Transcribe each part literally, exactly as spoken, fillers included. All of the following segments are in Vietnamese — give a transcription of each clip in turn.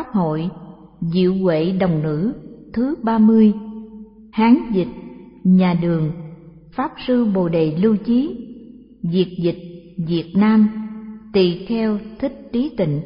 hội Diệu Huệ Đồng Nữ thứ ba mươi. Hán dịch Nhà Đường, Pháp sư Bồ Đề Lưu Chí, Việt dịch Việt Nam, Tỳ Kheo Thích Trí Tịnh.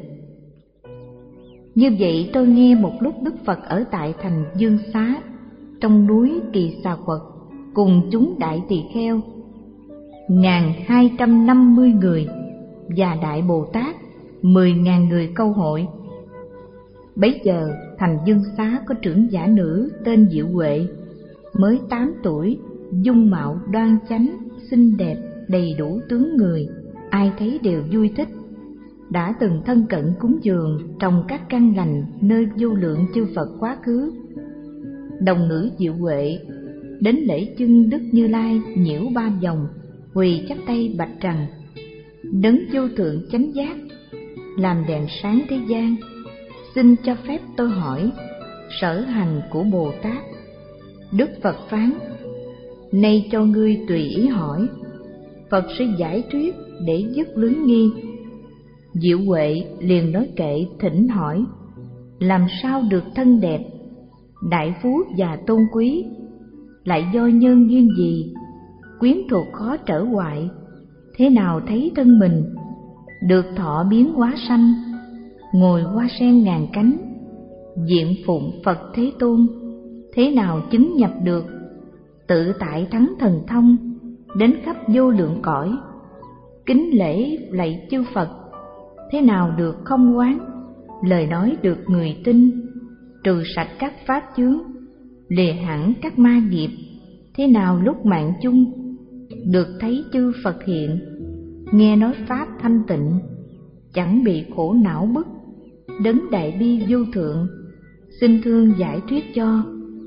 Như vậy tôi nghe một lúc Đức Phật ở tại thành Dương Xá, trong núi Kỳ Xà Quật, cùng chúng đại tỳ kheo ngàn hai trăm năm mươi người và đại Bồ Tát mười ngàn người câu hội. Bấy giờ thành Dương Xá có trưởng giả nữ tên Diệu Huệ, mới tám tuổi, dung mạo đoan chánh, xinh đẹp, đầy đủ tướng người, ai thấy đều vui thích. Đã từng thân cận cúng dường trồng các căn lành nơi vô lượng chư Phật quá khứ. Đồng nữ Diệu Huệ đến lễ chân Đức Như Lai nhiễu ba vòng, quỳ chắp tay bạch rằng: Đấng vô thượng chánh giác, làm đèn sáng thế gian, xin cho phép tôi hỏi sở hành của Bồ Tát. Đức Phật phán: Nay cho ngươi tùy ý hỏi, Phật sẽ giải thuyết để dứt lưới nghi. Diệu Huệ liền nói kệ thỉnh hỏi: Làm sao được thân đẹp, đại phú và tôn quý, lại do nhân duyên gì, quyến thuộc khó trở hoại, thế nào thấy thân mình, được thọ biến hóa sanh, ngồi hoa sen ngàn cánh, diện phụng Phật Thế Tôn, thế nào chứng nhập được, tự tại thắng thần thông, đến khắp vô lượng cõi, kính lễ lạy chư Phật, thế nào được không oán, lời nói được người tin, trừ sạch các pháp chướng, lìa hẳn các ma nghiệp, thế nào lúc mạng chung, được thấy chư Phật hiện, nghe nói pháp thanh tịnh, chẳng bị khổ não bức, đấng đại bi vô thượng, xin thương giải thuyết cho.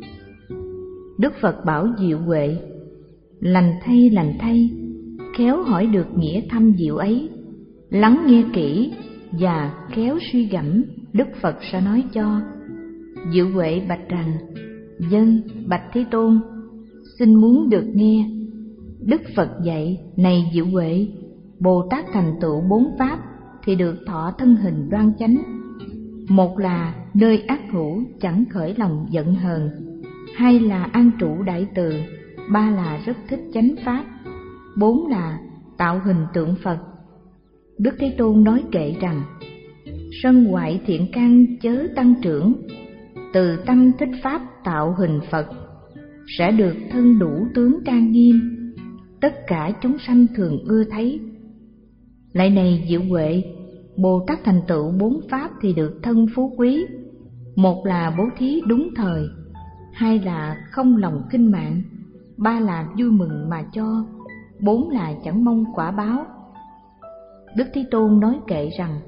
Đức Phật bảo Diệu Huệ: Lành thay lành thay, khéo hỏi được nghĩa thâm diệu ấy, lắng nghe kỹ và khéo suy gẫm, Đức Phật sẽ nói cho. Diệu Huệ bạch rằng: Vâng, bạch Thế Tôn, xin muốn được nghe. Đức Phật dạy: Này Diệu Huệ, Bồ Tát thành tựu bốn pháp thì được thọ thân hình đoan chánh. Một là nơi ác hữu chẳng khởi lòng giận hờn, hai là an trụ đại từ, ba là rất thích chánh pháp, bốn là tạo hình tượng Phật. Đức Thế Tôn nói kệ rằng: Sân hoại thiện căn chớ tăng trưởng, từ tâm thích pháp tạo hình Phật, sẽ được thân đủ tướng trang nghiêm, tất cả chúng sanh thường ưa thấy. Lại này Diệu Huệ, Bồ Tát thành tựu bốn pháp thì được thân phú quý. Một là bố thí đúng thời, hai là không lòng khinh mạng, ba là vui mừng mà cho, bốn là chẳng mong quả báo. Đức Thế Tôn nói kệ rằng: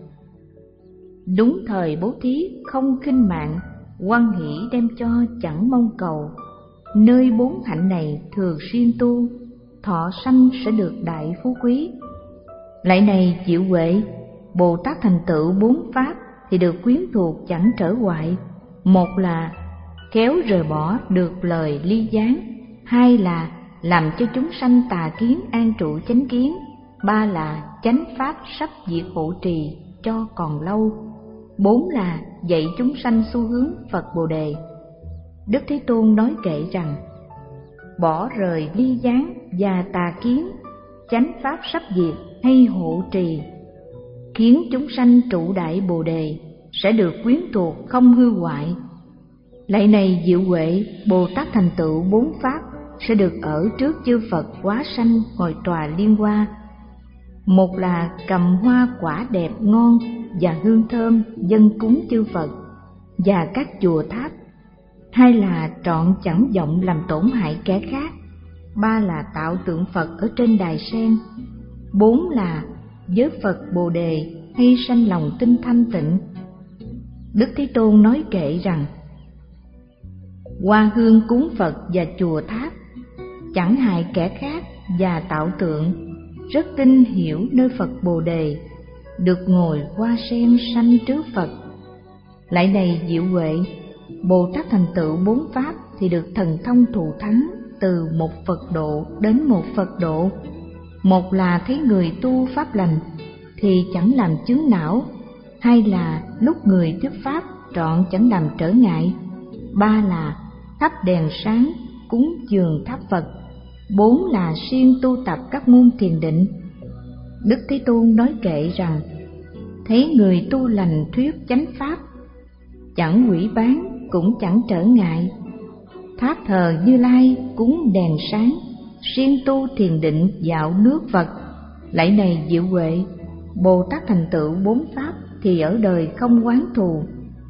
Đúng thời bố thí không khinh mạng, hoan hỷ đem cho chẳng mong cầu, nơi bốn hạnh này thường xuyên tu, thọ sanh sẽ được đại phú quý. Lại này Diệu Huệ, Bồ Tát thành tựu bốn pháp thì được quyến thuộc chẳng trở hoại. Một là khéo rời bỏ được lời ly gián, hai là làm cho chúng sanh tà kiến an trụ chánh kiến, ba là chánh pháp sắp diệt hộ trì cho còn lâu, bốn là dạy chúng sanh xu hướng Phật Bồ Đề. Đức Thế Tôn nói kệ rằng: Bỏ rời ly gián và tà kiến, chánh pháp sắp diệt hay hộ trì, khiến chúng sanh trụ đại Bồ Đề, sẽ được quyến thuộc không hư hoại. Lại này Diệu Huệ, Bồ Tát thành tựu bốn pháp sẽ được ở trước chư Phật quá sanh ngồi tòa liên hoa. Một là cầm hoa quả đẹp ngon và hương thơm dâng cúng chư Phật và các chùa tháp, hai là trọn chẳng vọng làm tổn hại kẻ khác, ba là tạo tượng Phật ở trên đài sen, bốn là với Phật Bồ Đề hay sanh lòng tinh thanh tịnh. Đức Thế Tôn nói kệ rằng: Hoa hương cúng Phật và chùa tháp, chẳng hại kẻ khác và tạo tượng, rất tin hiểu nơi Phật Bồ Đề, được ngồi hoa sen sanh trước Phật. Lại này Diệu Huệ, Bồ Tát thành tựu bốn pháp thì được thần thông thù thắng từ một Phật độ đến một Phật độ. Một là thấy người tu pháp lành thì chẳng làm chướng não, hai là lúc người thuyết pháp trọn chẳng làm trở ngại. Ba là thắp đèn sáng, cúng dường tháp Phật. Bốn là siêng tu tập các môn thiền định. Đức Thế Tôn nói kệ rằng: thấy người tu lành thuyết chánh pháp, chẳng hủy bán cũng chẳng trở ngại. Tháp thờ Như Lai, cúng đèn sáng, siêng tu thiền định dạo nước Phật. Lạy này Diệu Huệ, Bồ Tát thành tựu bốn pháp thì ở đời không oán thù.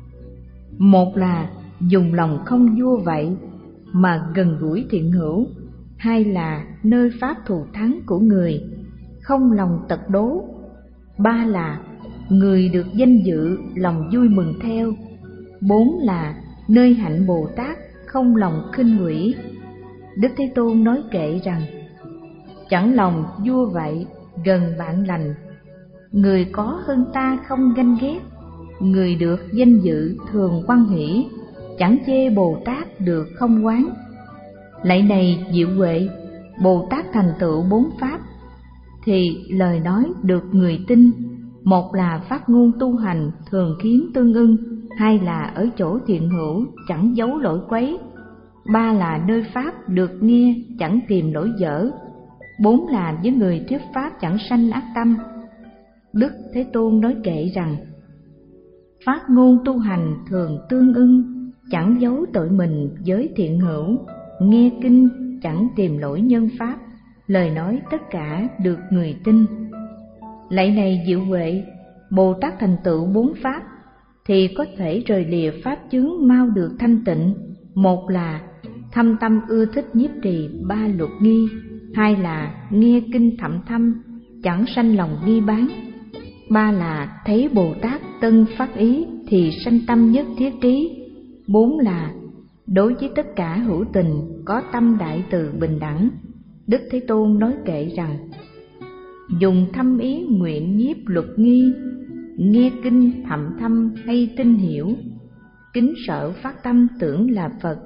Một là dùng lòng không vua vậy mà gần gũi thiện hữu. Hai là nơi pháp thù thắng của người, không lòng tật đố. Ba là người được danh dự, lòng vui mừng theo. Bốn là nơi hạnh Bồ Tát, không lòng khinh hủy. Đức Thế Tôn nói kệ rằng: chẳng lòng vua vậy, gần bạn lành. Người có hơn ta không ganh ghét, người được danh dự thường hoan hỷ. Chẳng chê Bồ Tát được không oán. Lạy này Diệu Huệ, Bồ Tát thành tựu bốn pháp thì lời nói được người tin. Một là phát ngôn tu hành thường khiến tương ưng. Hai là ở chỗ thiện hữu chẳng giấu lỗi quấy. Ba là nơi pháp được nghe chẳng tìm lỗi dở. Bốn là với người thuyết pháp chẳng sanh ác tâm. Đức Thế Tôn nói kệ rằng: phát ngôn tu hành thường tương ưng, chẳng giấu tội mình với thiện hữu. Nghe kinh chẳng tìm lỗi nhân pháp, lời nói tất cả được người tin. Lạy này Diệu Huệ, Bồ Tát thành tựu bốn pháp thì có thể rời lìa pháp chướng mau được thanh tịnh. Một là thâm tâm ưa thích nhiếp trì ba luật nghi. Hai là nghe kinh thậm thâm, chẳng sanh lòng nghi bán. Ba là thấy Bồ Tát tân phát ý thì sanh tâm nhất thiết trí. Bốn là đối với tất cả hữu tình có tâm đại từ bình đẳng. Đức Thế Tôn nói kệ rằng: dùng thâm ý nguyện nhiếp luật nghi, nghe kinh thậm thâm hay tin hiểu, kính sợ phát tâm tưởng là Phật,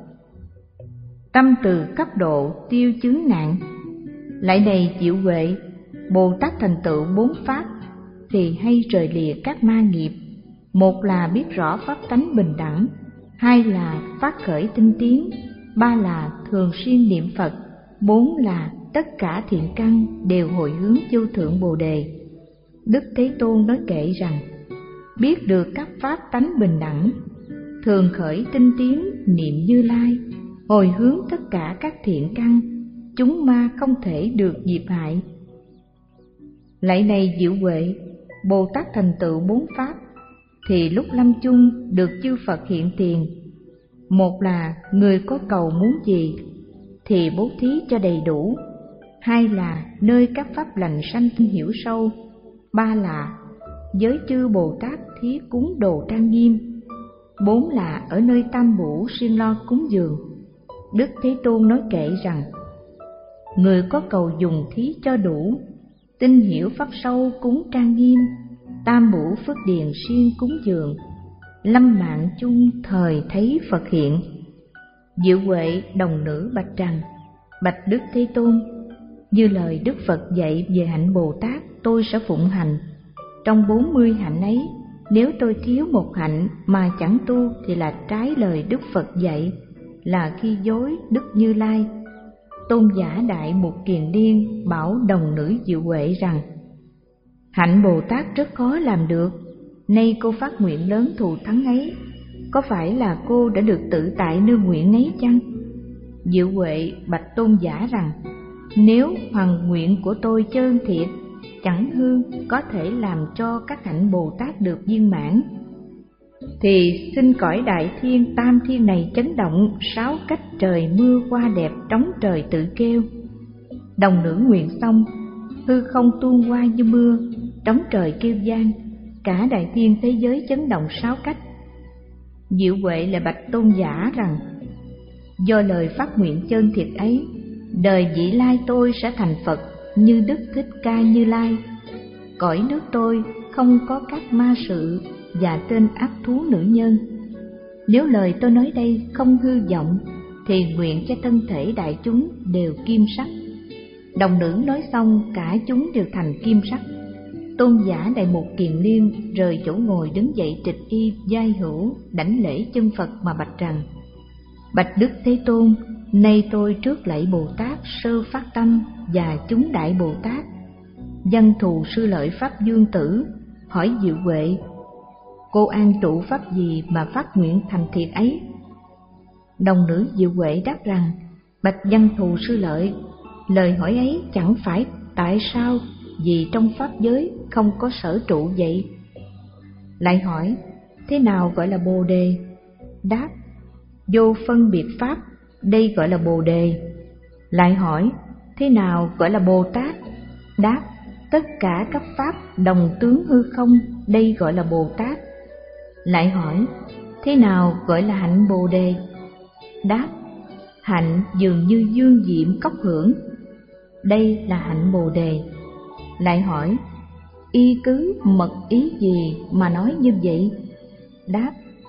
tâm từ cấp độ tiêu chướng nạn. Lại này Diệu Huệ, Bồ Tát thành tựu bốn pháp thì hay rời lìa các ma nghiệp. Một là biết rõ pháp tánh bình đẳng. Hai là phát khởi tinh tiến. Ba là thường xuyên niệm Phật. Bốn là tất cả thiện căn đều hồi hướng vô thượng Bồ Đề. Đức Thế Tôn nói kệ rằng: biết được các pháp tánh bình đẳng, thường khởi tinh tiến niệm Như Lai, hồi hướng tất cả các thiện căn, chúng ma không thể được diệt hại. Lạy này Diệu Huệ, Bồ Tát thành tựu bốn pháp thì lúc lâm chung được chư Phật hiện tiền. Một là người có cầu muốn gì thì bố thí cho đầy đủ. Hai là nơi các pháp lành sanh hiểu sâu. Ba là giới chư Bồ Tát thí cúng đồ trang nghiêm. Bốn là ở nơi tam bổ siêng lo cúng dường. Đức Thế Tôn nói kệ rằng: người có cầu dùng thí cho đủ, tin hiểu pháp sâu cúng trang nghiêm, tam bổ phước điền siêng cúng dường, lâm mạng chung thời thấy Phật hiện. Diệu Huệ đồng nữ bạch rằng: bạch Đức Thế Tôn, như lời Đức Phật dạy về hạnh Bồ Tát tôi sẽ phụng hành. Trong bốn mươi hạnh ấy, nếu tôi thiếu một hạnh mà chẳng tu thì là trái lời Đức Phật dạy, là khi dối Đức Như Lai. Tôn giả Đại Mục Kiền Liên bảo đồng nữ Diệu Huệ rằng: hạnh Bồ Tát rất khó làm được, nay cô phát nguyện lớn thù thắng ấy, có phải là cô đã được tự tại nương nguyện ấy chăng? Diệu Huệ bạch tôn giả rằng: nếu hoàn nguyện của tôi chân thiệt, chẳng hư, có thể làm cho các hạnh Bồ Tát được viên mãn, thì xin cõi đại thiên tam thiên này chấn động, sáu cách trời mưa hoa đẹp trống trời tự kêu. Đồng nữ nguyện xong, hư không tuôn hoa như mưa, trống trời kêu vang, cả đại thiên thế giới chấn động sáu cách. Diệu Huệ lại bạch tôn giả rằng: do lời phát nguyện chân thiệt ấy, đời vị lai tôi sẽ thành Phật như Đức Thích Ca Như Lai. Cõi nước tôi không có các ma sự và tên ác thú nữ nhân. Nếu lời tôi nói đây không hư vọng, thì nguyện cho thân thể đại chúng đều kim sắc. Đồng nữ nói xong, cả chúng đều thành kim sắc. Tôn giả Đại Mục Kiền Liên rời chỗ ngồi đứng dậy trịch y giai hữu, đảnh lễ chân Phật mà bạch rằng: Bạch Đức Thế Tôn, nay tôi trước lạy Bồ Tát Sơ Phát Tâm và chúng Đại Bồ Tát, Văn Thù Sư Lợi Pháp Dương Tử, hỏi Diệu Huệ: cô an trụ pháp gì mà phát nguyện thành thiệt ấy? Đồng nữ Diệu Huệ đáp rằng: bạch Văn Thù Sư Lợi, lời hỏi ấy chẳng phải tại sao vì trong pháp giới không có sở trụ vậy. Lại hỏi: thế nào gọi là Bồ Đề? Đáp: vô phân biệt pháp, đây gọi là Bồ Đề. Lại hỏi: thế nào gọi là Bồ Tát? Đáp: tất cả các pháp đồng tướng hư không, đây gọi là Bồ Tát. Lại hỏi: thế nào gọi là hạnh Bồ Đề? Đáp: hạnh dường như dương diệm cốc hưởng, đây là hạnh Bồ Đề. Lại hỏi: y cứ mật ý gì mà nói như vậy? Đáp: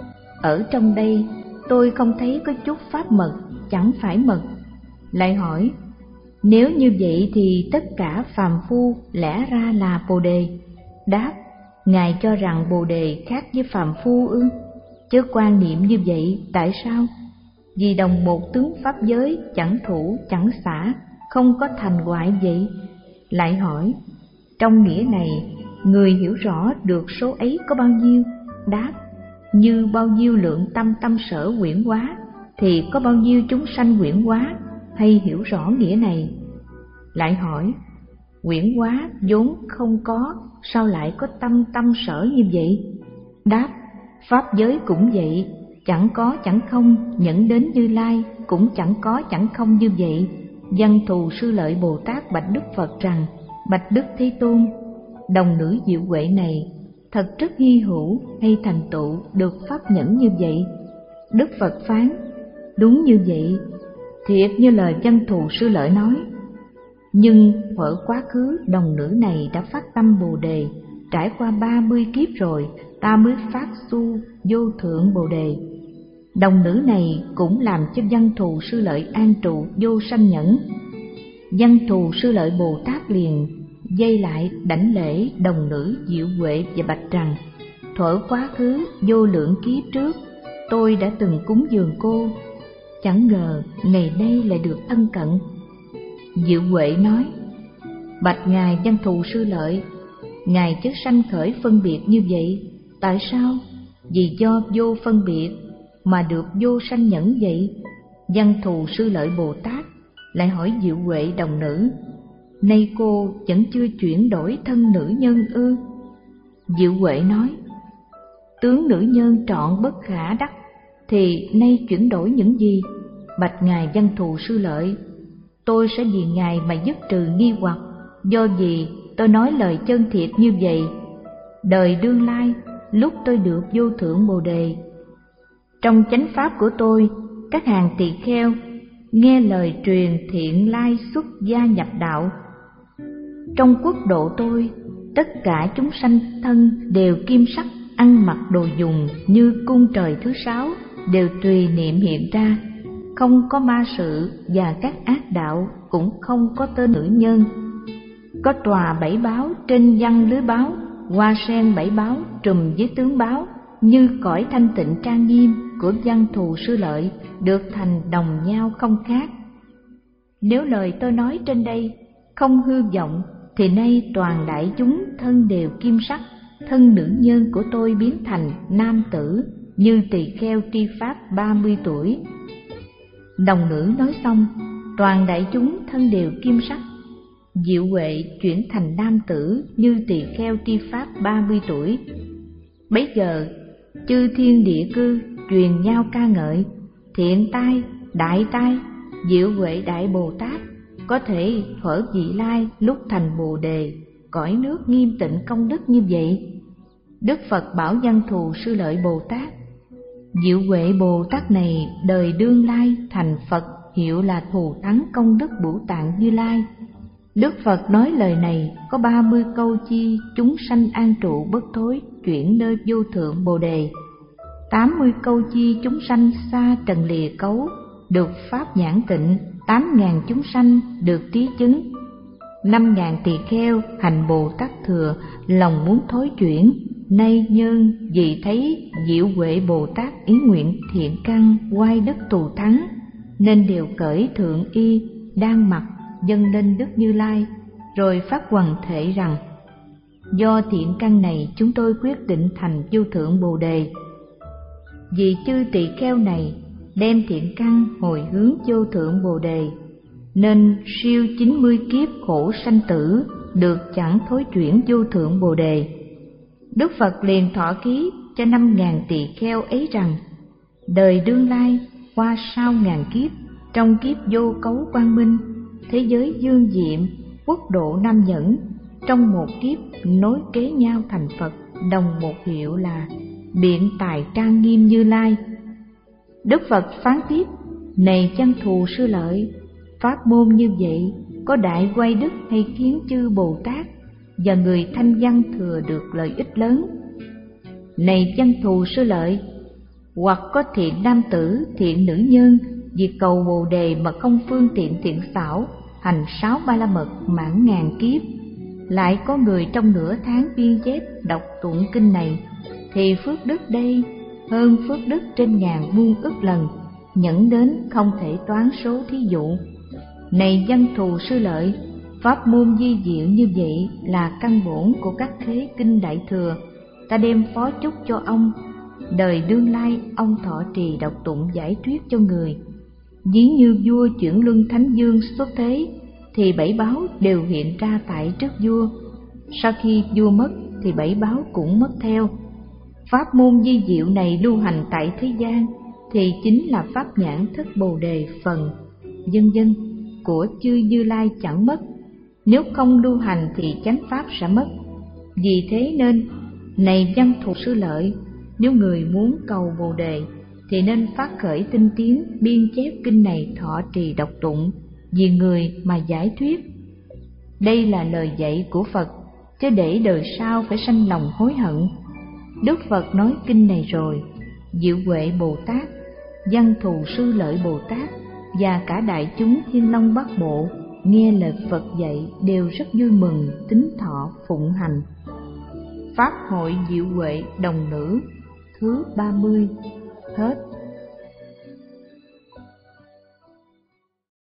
ở trong đây tôi không thấy có chút pháp mật, chẳng phải mật. Lại hỏi: nếu như vậy thì tất cả phàm phu lẽ ra là Bồ Đề. Đáp: Ngài cho rằng Bồ Đề khác với phàm phu ư? Chớ quan niệm như vậy, tại sao? Vì đồng một tướng pháp giới, chẳng thủ chẳng xả, không có thành hoại vậy. Lại hỏi: trong nghĩa này, người hiểu rõ được số ấy có bao nhiêu? Đáp: như bao nhiêu lượng tâm tâm sở huyễn hóa, thì có bao nhiêu chúng sanh huyễn hóa, hay hiểu rõ nghĩa này. Lại hỏi: huyễn hóa vốn không có, sao lại có tâm tâm sở như vậy? Đáp: pháp giới cũng vậy, chẳng có chẳng không, nhẫn đến Như Lai cũng chẳng có chẳng không như vậy. Văn Thù Sư Lợi Bồ Tát bạch Đức Phật rằng: bạch Đức Thế Tôn, đồng nữ Diệu Huệ này thật rất hy hữu hay thành tựu được pháp nhẫn như vậy. Đức Phật phán: đúng như vậy, thiệt như lời Văn Thù Sư Lợi nói. Nhưng thuở quá khứ đồng nữ này đã phát tâm Bồ Đề, trải qua ba mươi kiếp rồi ta mới phát tu vô thượng Bồ Đề. Đồng nữ này cũng làm cho Văn Thù Sư Lợi an trụ vô sanh nhẫn. Văn Thù Sư Lợi Bồ Tát liền dây lại đảnh lễ đồng nữ Diệu Huệ và bạch rằng: thuở quá khứ vô lượng kiếp trước, tôi đã từng cúng dường cô, chẳng ngờ ngày nay lại được ân cận. Diệu Huệ nói: bạch ngài Văn Thù Sư Lợi, ngài chớ sanh khởi phân biệt như vậy. Tại sao? Vì do vô phân biệt mà được vô sanh nhẫn vậy. Văn Thù Sư Lợi Bồ Tát lại hỏi Diệu Huệ đồng nữ: nay cô vẫn chưa chuyển đổi thân nữ nhân ư? Diệu Huệ nói: tướng nữ nhân trọn bất khả đắc, thì nay chuyển đổi những gì? Bạch ngài Văn Thù Sư Lợi, tôi sẽ vì ngài mà dứt trừ nghi hoặc, do vì tôi nói lời chân thiệt như vậy. Đời đương lai, lúc tôi được vô thượng Bồ Đề, trong chánh pháp của tôi, các hàng tỳ kheo nghe lời truyền thiện lai xuất gia nhập đạo. Trong quốc độ tôi, tất cả chúng sanh thân đều kim sắc, ăn mặc đồ dùng như cung trời thứ sáu, đều tùy niệm hiện ra, không có ma sự và các ác đạo, cũng không có tên nữ nhân. Có tòa bảy báo trên văn lưới báo, hoa sen bảy báo trùm với tướng báo, như cõi thanh tịnh trang nghiêm của Văn Thù Sư Lợi được thành đồng nhau không khác. Nếu lời tôi nói trên đây không hư vọng, thì nay toàn đại chúng thân đều kim sắc, thân nữ nhân của tôi biến thành nam tử, như tỳ kheo tri pháp ba mươi tuổi. Đồng nữ nói xong, toàn đại chúng thân đều kim sắc. Diệu Huệ chuyển thành nam tử như tỳ kheo tri pháp ba mươi tuổi. Bấy giờ chư thiên địa cư truyền nhau ca ngợi: thiện tai, đại tai, Diệu Huệ Đại Bồ Tát có thể thuở vị lai lúc thành Bồ Đề, cõi nước nghiêm tịnh công đức như vậy. Đức Phật bảo Văn Thù Sư Lợi Bồ Tát: Diệu Huệ Bồ Tát này đời đương lai thành Phật, hiệu là Thù Thắng Công Đức Bửu Tạng Như Lai. Đức Phật nói lời này có ba mươi câu chi chúng sanh an trụ bất thối, chuyển nơi vô thượng Bồ Đề. Tám mươi câu chi chúng sanh xa trần lìa cấu, được pháp nhãn tịnh. Tám ngàn chúng sanh được trí chứng. Năm ngàn tỳ kheo hành Bồ Tát Thừa, lòng muốn thối chuyển. Nay nhân vì thấy Diệu Huệ Bồ Tát ý nguyện thiện căn oai đức thù thắng, nên đều cởi thượng y đang mặc dâng lên Đức Như Lai, rồi phát hoằng thệ rằng: do thiện căn này chúng tôi quyết định thành vô thượng Bồ Đề. Vì chư tỳ kheo này đem thiện căn hồi hướng vô thượng Bồ Đề, nên siêu chín mươi kiếp khổ sanh tử được chẳng thối chuyển vô thượng Bồ Đề. Đức Phật liền thọ ký cho năm ngàn tỳ kheo ấy rằng: đời đương lai qua sau ngàn kiếp, trong kiếp vô cấu quang minh, thế giới dương diệm, quốc độ nam nhẫn, trong một kiếp nối kế nhau thành Phật, đồng một hiệu là biện tài trang nghiêm Như Lai. Đức Phật phán tiếp: này chân thù sư lợi, pháp môn như vậy có đại quay đức hay khiến chư Bồ Tát và người thanh văn thừa được lợi ích lớn. Này chân thù sư lợi, hoặc có thiện nam tử, thiện nữ nhân vì cầu Bồ Đề mà không phương tiện thiện xảo, hành sáu ba la mật mãn ngàn kiếp, lại có người trong nửa tháng biên chép đọc tụng kinh này, thì phước đức đây hơn phước đức trên ngàn muôn ức lần, nhẫn đến không thể toán số thí dụ. Này văn thù sư lợi, pháp môn di diệu như vậy là căn bổn của các thế kinh đại thừa, ta đem phó chúc cho ông. Đời đương lai ông thọ trì đọc tụng giải thuyết cho người. Ví như vua chuyển luân thánh dương xuất thế, thì bảy báo đều hiện ra tại trước vua. Sau khi vua mất thì bảy báo cũng mất theo. Pháp môn di diệu này lưu hành tại thế gian thì chính là pháp nhãn thức Bồ Đề phần, vân vân của chư Như Lai chẳng mất. Nếu không lưu hành thì chánh pháp sẽ mất. Vì thế nên, này văn thù sư lợi, nếu người muốn cầu Bồ Đề thì nên phát khởi tinh tiến biên chép kinh này thọ trì đọc tụng, vì người mà giải thuyết. Đây là lời dạy của Phật, chứ để đời sau phải sanh lòng hối hận. Đức Phật nói kinh này rồi, Diệu Huệ Bồ Tát, văn thù sư lợi Bồ Tát và cả đại chúng Thiên Long Bát Bộ nghe lời Phật dạy đều rất vui mừng, tín thọ phụng hành. Pháp hội Diệu Huệ đồng nữ thứ ba mươi hết.